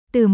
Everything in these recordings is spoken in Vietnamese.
Từ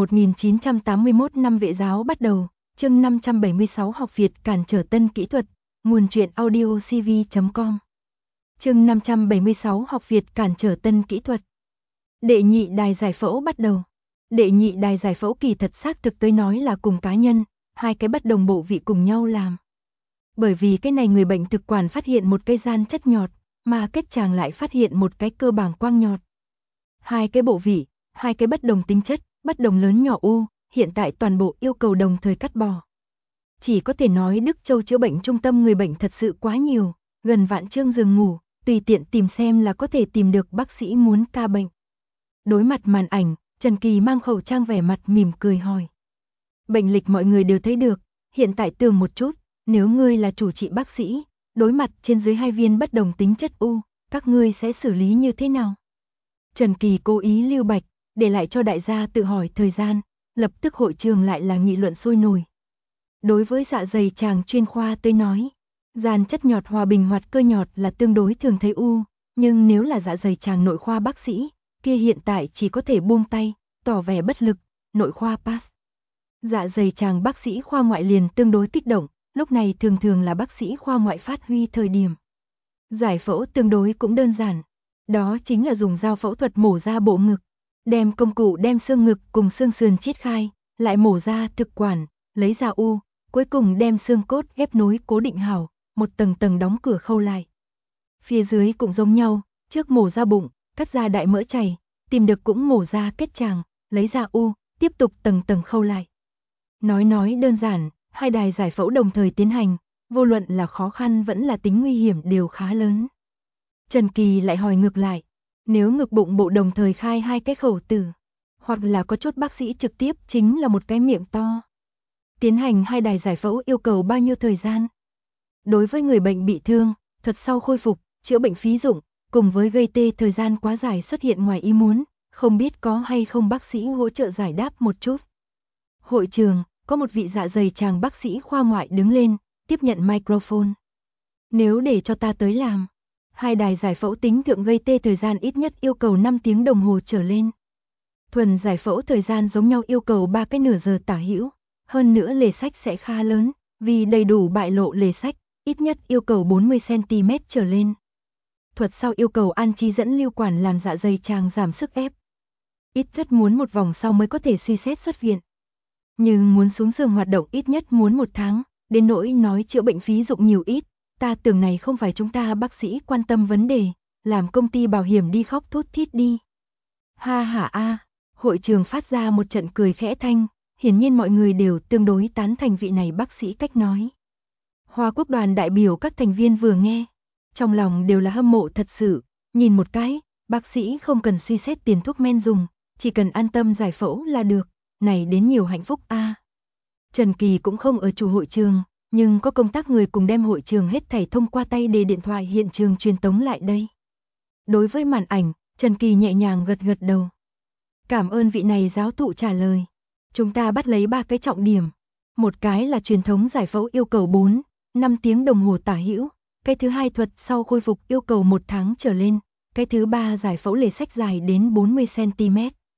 1981 năm vệ giáo bắt đầu, chương 576 học Việt cản trở tân kỹ thuật, nguồn truyện audio cv.com. Chương 576 học Việt cản trở tân kỹ thuật. Đệ nhị đài giải phẫu bắt đầu. Đệ nhị đài giải phẫu kỳ thật xác thực tới nói là cùng cá nhân, hai cái bất đồng bộ vị cùng nhau làm. Bởi vì cái này người bệnh thực quản phát hiện một cây gian chất nhọt, mà kết tràng lại phát hiện một cái cơ bàng quang nhọt. Hai cái bộ vị, hai cái bất đồng tính chất, bất đồng lớn nhỏ u, hiện tại toàn bộ yêu cầu đồng thời cắt bỏ. Chỉ có thể nói Đức Châu chữa bệnh trung tâm người bệnh thật sự quá nhiều, gần vạn chương giường ngủ, tùy tiện tìm xem là có thể tìm được bác sĩ muốn ca bệnh. Đối mặt màn ảnh, Trần Kỳ mang khẩu trang vẻ mặt mỉm cười hỏi. Bệnh lịch mọi người đều thấy được, hiện tại tường một chút, nếu ngươi là chủ trị bác sĩ, đối mặt trên dưới hai viên bất đồng tính chất u, các ngươi sẽ xử lý như thế nào? Trần Kỳ cố ý lưu bạch, để lại cho đại gia tự hỏi thời gian, lập tức hội trường lại là nghị luận sôi nổi. Đối với dạ dày tràng chuyên khoa tôi nói, gian chất nhọt hòa bình hoạt cơ nhọt là tương đối thường thấy u, nhưng nếu là dạ dày tràng nội khoa bác sĩ, kia hiện tại chỉ có thể buông tay, tỏ vẻ bất lực, nội khoa pass. Dạ dày tràng bác sĩ khoa ngoại liền tương đối kích động, lúc này thường thường là bác sĩ khoa ngoại phát huy thời điểm. Giải phẫu tương đối cũng đơn giản, đó chính là dùng dao phẫu thuật mổ ra bộ ngực, đem công cụ đem xương ngực cùng xương sườn chiết khai, lại mổ ra thực quản, lấy ra u, cuối cùng đem xương cốt ghép nối cố định hảo, một tầng tầng đóng cửa khâu lại. Phía dưới cũng giống nhau, trước mổ ra bụng, cắt ra đại mỡ chảy, tìm được cũng mổ ra kết tràng, lấy ra u, tiếp tục tầng tầng khâu lại. Nói đơn giản, hai đài giải phẫu đồng thời tiến hành, vô luận là khó khăn vẫn là tính nguy hiểm đều khá lớn. Trần Kỳ lại hỏi ngược lại, nếu ngực bụng bộ đồng thời khai hai cái khẩu tử, hoặc là có chút bác sĩ trực tiếp chính là một cái miệng to. Tiến hành hai đài giải phẫu yêu cầu bao nhiêu thời gian? Đối với người bệnh bị thương, thuật sau khôi phục, chữa bệnh phí dụng, cùng với gây tê thời gian quá dài xuất hiện ngoài ý muốn, không biết có hay không bác sĩ hỗ trợ giải đáp một chút. Hội trường, có một vị dạ dày tràng bác sĩ khoa ngoại đứng lên, tiếp nhận microphone. Nếu để cho ta tới làm, hai đài giải phẫu tính thượng gây tê thời gian ít nhất yêu cầu 5 tiếng đồng hồ trở lên. Thuần giải phẫu thời gian giống nhau yêu cầu 3 cái nửa giờ tả hữu, hơn nữa lề sách sẽ khá lớn, vì đầy đủ bại lộ lề sách, ít nhất yêu cầu 40 cm trở lên. Thuật sau yêu cầu an chi dẫn lưu quản làm dạ dày tràng giảm sức ép. Ít nhất muốn một vòng sau mới có thể suy xét xuất viện. Nhưng muốn xuống giường hoạt động ít nhất muốn 1 tháng, đến nỗi nói chữa bệnh phí dụng nhiều ít, ta tưởng này không phải chúng ta bác sĩ quan tâm vấn đề, làm công ty bảo hiểm đi khóc thút thít đi. Ha ha a, hội trường phát ra một trận cười khẽ thanh, hiển nhiên mọi người đều tương đối tán thành vị này bác sĩ cách nói. Hoa Quốc đoàn đại biểu các thành viên vừa nghe, trong lòng đều là hâm mộ thật sự, nhìn một cái, bác sĩ không cần suy xét tiền thuốc men dùng, chỉ cần an tâm giải phẫu là được, này đến nhiều hạnh phúc a. Trần Kỳ cũng không ở chủ hội trường, nhưng có công tác người cùng đem hội trường hết thảy thông qua tay để điện thoại hiện trường truyền tống lại đây. Đối với màn ảnh, Trần Kỳ nhẹ nhàng gật gật đầu. Cảm ơn vị này giáo thụ trả lời. Chúng ta bắt lấy 3 cái trọng điểm. Một cái là truyền thống giải phẫu yêu cầu 4-5 tiếng đồng hồ tả hữu. Cái thứ hai thuật sau khôi phục yêu cầu 1 tháng trở lên. Cái thứ ba giải phẫu lề sách dài đến 40 cm.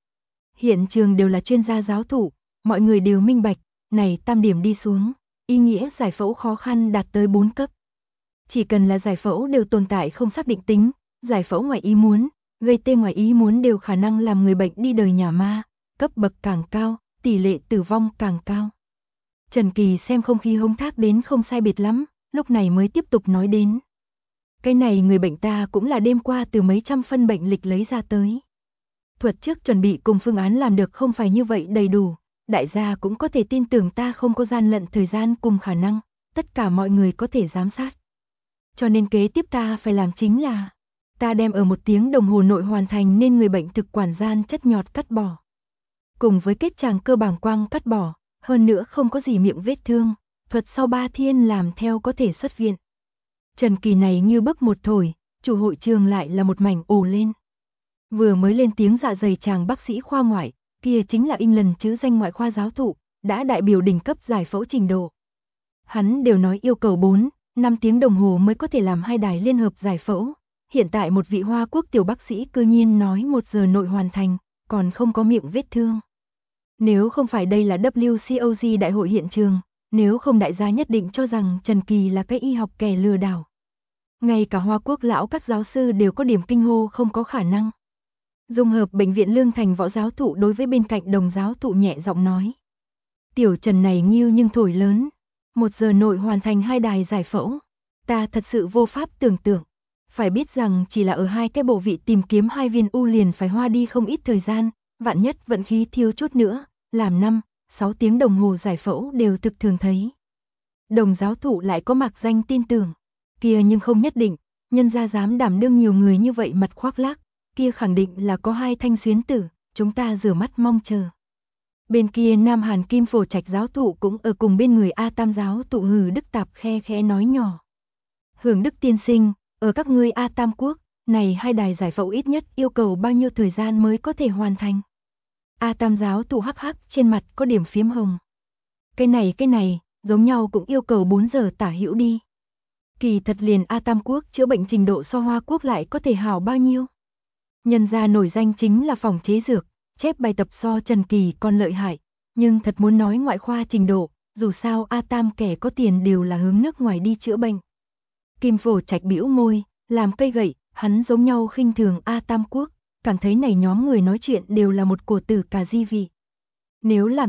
Hiện trường đều là chuyên gia giáo thụ, mọi người đều minh bạch, này tam điểm đi xuống, ý nghĩa giải phẫu khó khăn đạt tới 4 cấp. Chỉ cần là giải phẫu đều tồn tại không xác định tính, giải phẫu ngoài ý muốn, gây tê ngoài ý muốn đều khả năng làm người bệnh đi đời nhà ma, cấp bậc càng cao, tỷ lệ tử vong càng cao. Trần Kỳ xem không khí hống thác đến không sai biệt lắm, lúc này mới tiếp tục nói đến. Cái này người bệnh ta cũng là đêm qua từ mấy trăm phân bệnh lịch lấy ra tới. Thuật trước chuẩn bị cùng phương án làm được không phải như vậy đầy đủ, đại gia cũng có thể tin tưởng ta không có gian lận thời gian cùng khả năng, tất cả mọi người có thể giám sát. Cho nên kế tiếp ta phải làm chính là, ta đem ở 1 tiếng đồng hồ nội hoàn thành nên người bệnh thực quản gian chất nhọt cắt bỏ. Cùng với kết tràng cơ bàng quang cắt bỏ, hơn nữa không có gì miệng vết thương, thuật sau 3 thiên làm theo có thể xuất viện. Trần Kỳ này như bấc một thổi, chủ hội trường lại là một mảnh ồ lên. Vừa mới lên tiếng dạ dày tràng bác sĩ khoa ngoại, kia chính là England chữ danh ngoại khoa giáo thụ, đã đại biểu đỉnh cấp giải phẫu trình độ. Hắn đều nói yêu cầu 4-5 tiếng đồng hồ mới có thể làm hai đài liên hợp giải phẫu. Hiện tại một vị Hoa Quốc tiểu bác sĩ cư nhiên nói 1 giờ nội hoàn thành, còn không có miệng vết thương. Nếu không phải đây là WCOG đại hội hiện trường, nếu không đại gia nhất định cho rằng Trần Kỳ là cái y học kẻ lừa đảo. Ngay cả Hoa Quốc lão các giáo sư đều có điểm kinh hô không có khả năng. Dung hợp bệnh viện Lương Thành võ giáo thụ đối với bên cạnh đồng giáo thụ nhẹ giọng nói. Tiểu Trần này nghiêu nhưng thổi lớn. 1 giờ nội hoàn thành 2 đài giải phẫu. Ta thật sự vô pháp tưởng tượng. Phải biết rằng chỉ là ở 2 cái bộ vị tìm kiếm 2 viên u liền phải hoa đi không ít thời gian. Vạn nhất vận khí thiếu chút nữa, làm 5-6 tiếng đồng hồ giải phẫu đều thực thường thấy. Đồng giáo thụ lại có mạc danh tin tưởng. Kia nhưng không nhất định, nhân gia dám đảm đương nhiều người như vậy mặt khoác lác. Kia khẳng định là có 2 thanh xuyến tử, chúng ta rửa mắt mong chờ. Bên kia Nam Hàn Kim Phổ Trạch giáo thụ cũng ở cùng bên người A Tam giáo thụ Hử Đức Tạp khe khẽ nói nhỏ. Hưởng Đức tiên sinh, ở các ngươi A Tam quốc, này 2 đài giải phẫu ít nhất yêu cầu bao nhiêu thời gian mới có thể hoàn thành? A Tam giáo thụ hắc hắc trên mặt có điểm phiếm hồng. Cái này, giống nhau cũng yêu cầu 4 giờ tả hữu đi. Kỳ thật liền A Tam quốc chữa bệnh trình độ so Hoa quốc lại có thể hảo bao nhiêu? Nhân gia nổi danh chính là phòng chế dược, chép bài tập so Trần Kỳ còn lợi hại, nhưng thật muốn nói ngoại khoa trình độ, dù sao A Tam kẻ có tiền đều là hướng nước ngoài đi chữa bệnh. Kim Phổ Trạch bĩu môi, làm cây gậy, hắn giống nhau khinh thường A Tam quốc, cảm thấy này nhóm người nói chuyện đều là một cổ tử cà di vị. Nếu làm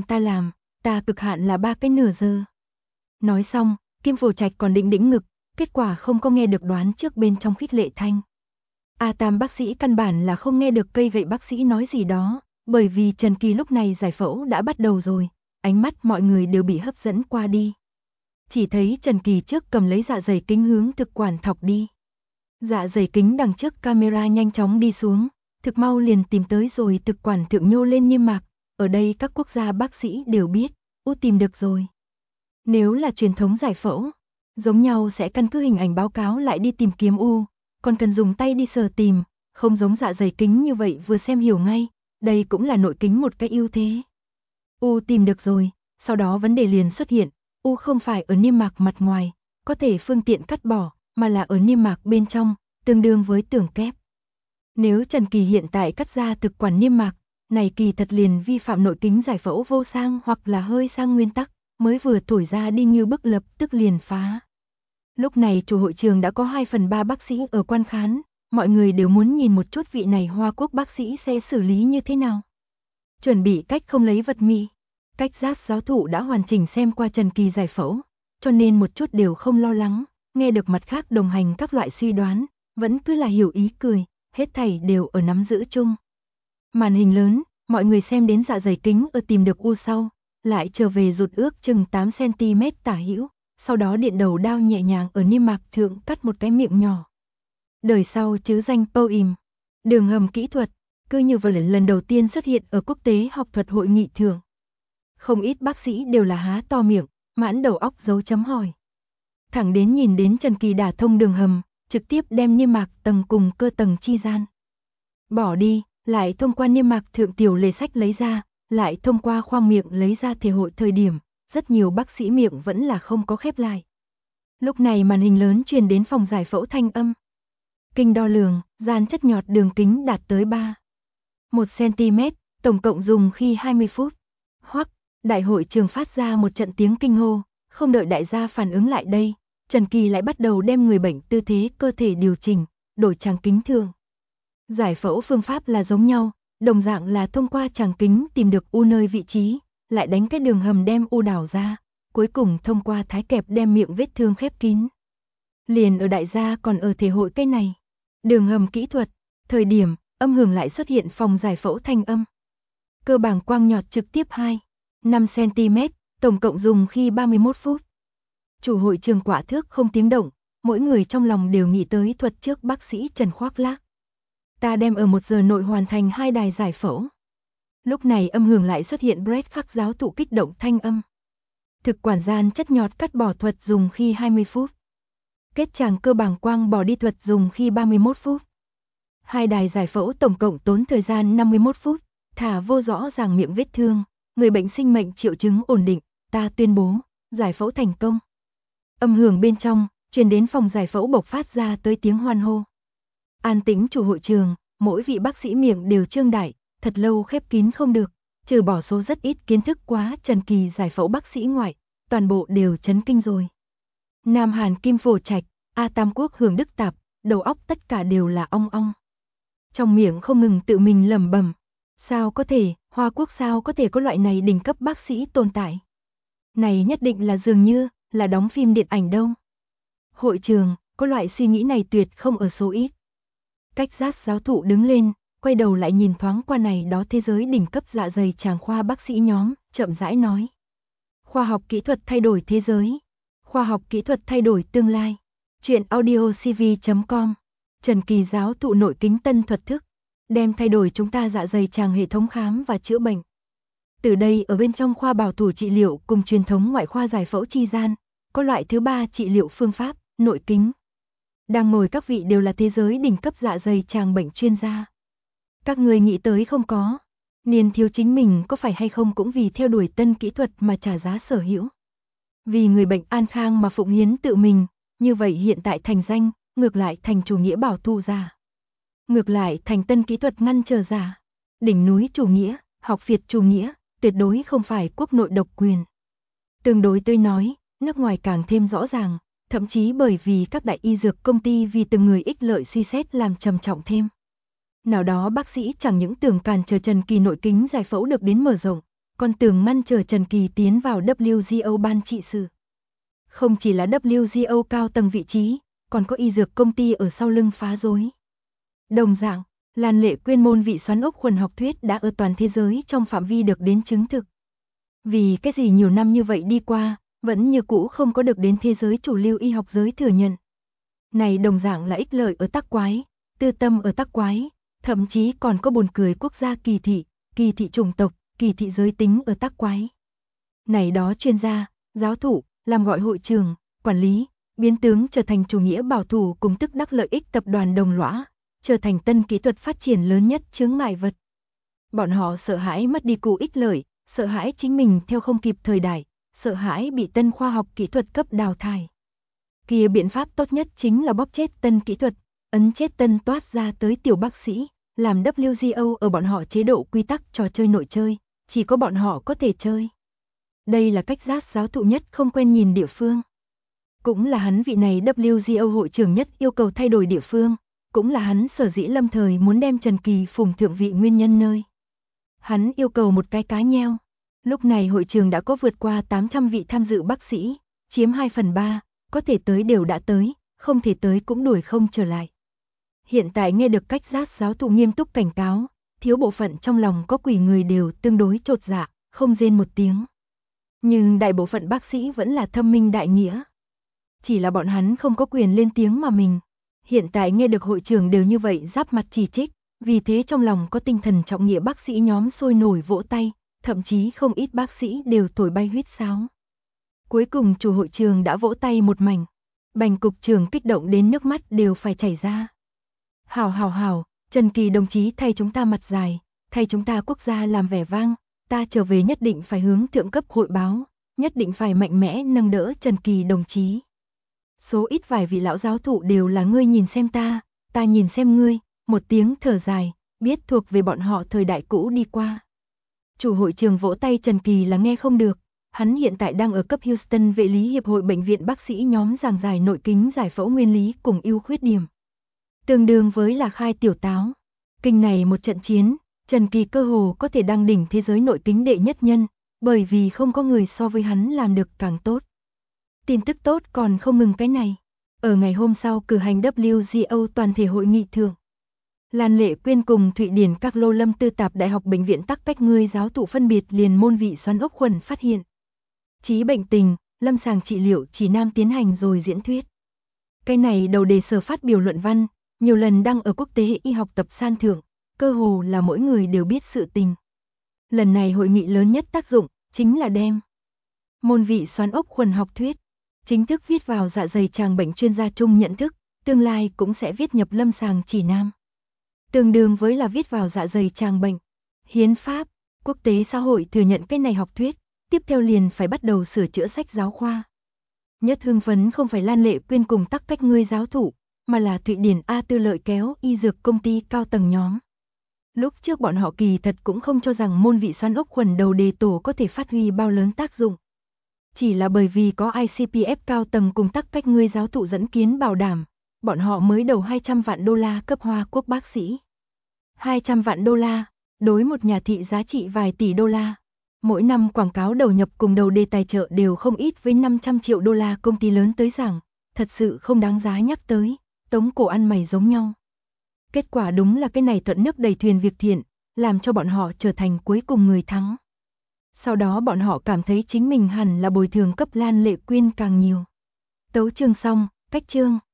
ta cực hạn là 3 cái nửa giờ. Nói xong, Kim Phổ Trạch còn định đĩnh ngực, kết quả không có nghe được đoán trước bên trong khích lệ thanh. A Tam bác sĩ căn bản là không nghe được cây gậy bác sĩ nói gì đó, bởi vì Trần Kỳ lúc này giải phẫu đã bắt đầu rồi, ánh mắt mọi người đều bị hấp dẫn qua đi. Chỉ thấy Trần Kỳ trước cầm lấy dạ dày kính hướng thực quản thọc đi. Dạ dày kính đằng trước camera nhanh chóng đi xuống, thực mau liền tìm tới rồi thực quản thượng nhô lên niêm mạc, ở đây các quốc gia bác sĩ đều biết, tìm được rồi. Nếu là truyền thống giải phẫu, giống nhau sẽ căn cứ hình ảnh báo cáo lại đi tìm kiếm u, còn cần dùng tay đi sờ tìm, không giống dạ dày kính như vậy vừa xem hiểu ngay, đây cũng là nội kính một cái ưu thế. U tìm được rồi, sau đó vấn đề liền xuất hiện, u không phải ở niêm mạc mặt ngoài, có thể phương tiện cắt bỏ, mà là ở niêm mạc bên trong, tương đương với tường kép. Nếu Trần Kỳ hiện tại cắt ra thực quản niêm mạc, này kỳ thật liền vi phạm nội kính giải phẫu vô sang hoặc là hơi sang nguyên tắc, mới vừa thổi ra đi như bức lập tức liền phá. Lúc này chủ hội trường đã có 2/3 bác sĩ ở quan khán, mọi người đều muốn nhìn một chút vị này Hoa Quốc bác sĩ sẽ xử lý như thế nào. Chuẩn bị cách không lấy vật mì, cách giác giáo thụ đã hoàn chỉnh xem qua Trần Kỳ giải phẫu, cho nên một chút đều không lo lắng, nghe được mặt khác đồng hành các loại suy đoán, vẫn cứ là hiểu ý cười, hết thảy đều ở nắm giữ chung. Màn hình lớn, mọi người xem đến dạ dày kính ở tìm được u sau, lại trở về rụt ước chừng 8 cm tả hữu, sau đó điện đầu đao nhẹ nhàng ở niêm mạc thượng cắt một cái miệng nhỏ. Đời sau chứ danh POIM, đường hầm kỹ thuật, cứ như vừa lần đầu tiên xuất hiện ở quốc tế học thuật hội nghị thượng. Không ít bác sĩ đều là há to miệng, mãn đầu óc dấu chấm hỏi. Thẳng đến nhìn đến Trần Kỳ đả thông đường hầm, trực tiếp đem niêm mạc tầng cùng cơ tầng chi gian. Bỏ đi, lại thông qua niêm mạc thượng tiểu lề sách lấy ra, lại thông qua khoang miệng lấy ra thể hội thời điểm, rất nhiều bác sĩ miệng vẫn là không có khép lại. Lúc này màn hình lớn truyền đến phòng giải phẫu thanh âm. Kinh đo lường, gian chất nhọt đường kính đạt tới 1 cm, tổng cộng dùng khi 20 phút. Hoắc, đại hội trường phát ra một trận tiếng kinh hô, không đợi đại gia phản ứng lại đây, Trần Kỳ lại bắt đầu đem người bệnh tư thế cơ thể điều chỉnh, đổi tràng kính thường. Giải phẫu phương pháp là giống nhau, đồng dạng là thông qua tràng kính tìm được u nơi vị trí, lại đánh cái đường hầm đem u đảo ra, cuối cùng thông qua thái kẹp đem miệng vết thương khép kín. Liền ở đại gia còn ở thể hội cái này. Đường hầm kỹ thuật, thời điểm, âm hưởng lại xuất hiện phòng giải phẫu thanh âm. Cơ bảng quang nhọt trực tiếp 5 cm, tổng cộng dùng khi 31 phút. Chủ hội trường quả thước không tiếng động, mỗi người trong lòng đều nghĩ tới thuật trước bác sĩ Trần khoác lác. Ta đem ở 1 giờ nội hoàn thành 2 đài giải phẫu. Lúc này âm hưởng lại xuất hiện Brett Khắc giáo thụ kích động thanh âm. Thực quản gian chất nhọt cắt bỏ thuật dùng khi 20 phút. Kết tràng cơ bảng quang bỏ đi thuật dùng khi 31 phút. 2 đài giải phẫu tổng cộng tốn thời gian 51 phút, thả vô rõ ràng miệng vết thương, người bệnh sinh mệnh triệu chứng ổn định, ta tuyên bố, giải phẫu thành công. Âm hưởng bên trong, truyền đến phòng giải phẫu bộc phát ra tới tiếng hoan hô. An tĩnh chủ hội trường, mỗi vị bác sĩ miệng đều trương đại, thật lâu khép kín không được, Trừ bỏ số rất ít kiến thức quá Trần Kỳ giải phẫu bác sĩ ngoại, toàn bộ đều chấn kinh rồi. Nam Hàn Kim Phổ Trạch, A Tam Quốc Hưởng Đức Tạp, đầu óc tất cả đều là ong ong. Trong miệng không ngừng tự mình lẩm bẩm, sao có thể, Hoa Quốc sao có thể có loại này đỉnh cấp bác sĩ tồn tại. Này nhất định là dường như, là đóng phim điện ảnh đâu. Hội trường, có loại suy nghĩ này tuyệt không ở số ít. Cách giác giáo thụ đứng lên, quay đầu lại nhìn thoáng qua này đó thế giới đỉnh cấp dạ dày tràng khoa bác sĩ nhóm, chậm rãi nói. Khoa học kỹ thuật thay đổi thế giới. Khoa học kỹ thuật thay đổi tương lai. Chuyện audiocv.com. Trần Kỳ giáo thụ nội kính tân thuật thức, đem thay đổi chúng ta dạ dày tràng hệ thống khám và chữa bệnh. Từ đây ở bên trong khoa bảo thủ trị liệu cùng truyền thống ngoại khoa giải phẫu chi gian, có loại thứ ba trị liệu phương pháp, nội kính. Đang ngồi các vị đều là thế giới đỉnh cấp dạ dày tràng bệnh chuyên gia. Các người nghĩ tới không có, niên thiếu chính mình có phải hay không cũng vì theo đuổi tân kỹ thuật mà trả giá sở hữu. Vì người bệnh an khang mà phụng hiến tự mình, như vậy hiện tại thành danh, ngược lại thành chủ nghĩa bảo thủ giả. Ngược lại thành tân kỹ thuật ngăn trở giả. Đỉnh núi chủ nghĩa, học Việt chủ nghĩa, tuyệt đối không phải quốc nội độc quyền. Tương đối tôi nói, nước ngoài càng thêm rõ ràng, thậm chí bởi vì các đại y dược công ty vì từng người ích lợi suy xét làm trầm trọng thêm. Nào đó bác sĩ chẳng những tưởng cản trở Trần Kỳ nội kính giải phẫu được đến mở rộng, còn tưởng ngăn trở Trần Kỳ tiến vào WGO ban trị sự. Không chỉ là WGO cao tầng vị trí, còn có y dược công ty ở sau lưng phá rối. Đồng dạng, Lan Lệ Quyên môn vị xoắn ốc khuẩn học thuyết đã ở toàn thế giới trong phạm vi được đến chứng thực. Vì cái gì nhiều năm như vậy đi qua, vẫn như cũ không có được đến thế giới chủ lưu y học giới thừa nhận. Này đồng dạng là ích lợi ở tắc quái, tư tâm ở tắc quái, thậm chí còn có buồn cười quốc gia kỳ thị chủng tộc, kỳ thị giới tính ở tắc quái. Này đó chuyên gia, giáo thụ, làm gọi hội trường, quản lý, biến tướng trở thành chủ nghĩa bảo thủ cùng tức đắc lợi ích tập đoàn đồng lõa, trở thành tân kỹ thuật phát triển lớn nhất chướng ngại vật. Bọn họ sợ hãi mất đi cú ích lợi, sợ hãi chính mình theo không kịp thời đại, sợ hãi bị tân khoa học kỹ thuật cấp đào thải. Kia biện pháp tốt nhất chính là bóp chết tân kỹ thuật, ấn chết tân toát ra tới tiểu bác sĩ, làm WGO ở bọn họ chế độ quy tắc trò chơi nội chơi, chỉ có bọn họ có thể chơi. Đây là cách giác giáo thụ nhất không quen nhìn địa phương. Cũng là hắn vị này WGO hội trưởng nhất yêu cầu thay đổi địa phương, cũng là hắn sở dĩ lâm thời muốn đem Trần Kỳ phùng thượng vị nguyên nhân nơi. Hắn yêu cầu một cái cá nheo. Lúc này hội trường đã có vượt qua 800 vị tham dự bác sĩ, chiếm 2/3, có thể tới đều đã tới, không thể tới cũng đuổi không trở lại. Hiện tại nghe được cách giác giáo thụ nghiêm túc cảnh cáo, thiếu bộ phận trong lòng có quỷ người đều tương đối chột dạ, không rên một tiếng. Nhưng đại bộ phận bác sĩ vẫn là thâm minh đại nghĩa. Chỉ là bọn hắn không có quyền lên tiếng mà mình. Hiện tại nghe được hội trưởng đều như vậy giáp mặt chỉ trích, vì thế trong lòng có tinh thần trọng nghĩa bác sĩ nhóm sôi nổi vỗ tay, thậm chí không ít bác sĩ đều thổi bay huýt sáo. Cuối cùng chủ hội trường đã vỗ tay một mảnh, Bành cục trưởng kích động đến nước mắt đều phải chảy ra. Hảo, Trần Kỳ đồng chí thay chúng ta mặt dài, thay chúng ta quốc gia làm vẻ vang, ta trở về nhất định phải hướng thượng cấp hội báo, nhất định phải mạnh mẽ nâng đỡ Trần Kỳ đồng chí. Số ít vài vị lão giáo thụ đều là ngươi nhìn xem ta nhìn xem ngươi, một tiếng thở dài, biết thuộc về bọn họ thời đại cũ đi qua. Chủ hội trường vỗ tay Trần Kỳ là nghe không được, hắn hiện tại đang ở cấp Houston vệ lý hiệp hội bệnh viện bác sĩ nhóm giảng giải nội kính giải phẫu nguyên lý cùng ưu khuyết điểm. Tương đương với là khai tiểu táo. Kinh này một trận chiến, Trần Kỳ cơ hồ có thể đăng đỉnh thế giới nội kính đệ nhất nhân, bởi vì không có người so với hắn làm được càng tốt. Tin tức tốt còn không ngừng cái này. Ở ngày hôm sau cử hành WGO toàn thể hội nghị thượng, Lan Lệ Quyên cùng Thụy Điển các lô lâm tư tạp đại học bệnh viện tắc cách ngươi giáo thụ phân biệt liền môn vị xoắn ốc khuẩn phát hiện. Chí bệnh tình, lâm sàng trị liệu chỉ nam tiến hành rồi diễn thuyết. Cái này đầu đề sở phát biểu luận văn, nhiều lần đăng ở quốc tế y học tập san thượng, cơ hồ là mỗi người đều biết sự tình. Lần này hội nghị lớn nhất tác dụng, chính là đem môn vị xoắn ốc khuẩn học thuyết, chính thức viết vào dạ dày tràng bệnh chuyên gia chung nhận thức, tương lai cũng sẽ viết nhập lâm sàng chỉ nam. Tương đương với là viết vào dạ dày tràng bệnh. Hiến pháp, quốc tế xã hội thừa nhận cái này học thuyết, tiếp theo liền phải bắt đầu sửa chữa sách giáo khoa. Nhất hưng phấn không phải Lan Lệ Quyên cùng tắc cách ngươi giáo thụ, mà là Thụy Điển A Tư lợi kéo y dược công ty cao tầng nhóm. Lúc trước bọn họ kỳ thật cũng không cho rằng môn vị xoắn ốc khuẩn đầu đề tổ có thể phát huy bao lớn tác dụng. Chỉ là bởi vì có ICPF cao tầng cùng tắc cách ngươi giáo thụ dẫn kiến bảo đảm, bọn họ mới đầu 200 vạn đô la cấp Hoa Quốc bác sĩ. 200 vạn đô la, đối một nhà thị giá trị vài tỷ đô la. Mỗi năm quảng cáo đầu nhập cùng đầu đề tài trợ đều không ít với 500 triệu đô la công ty lớn tới giảng, thật sự không đáng giá nhắc tới, tống cổ ăn mày giống nhau. Kết quả đúng là cái này thuận nước đẩy thuyền việc thiện, làm cho bọn họ trở thành cuối cùng người thắng. Sau đó bọn họ cảm thấy chính mình hẳn là bồi thường cấp Lan Lệ Quyên càng nhiều. Tấu chương xong, cách chương.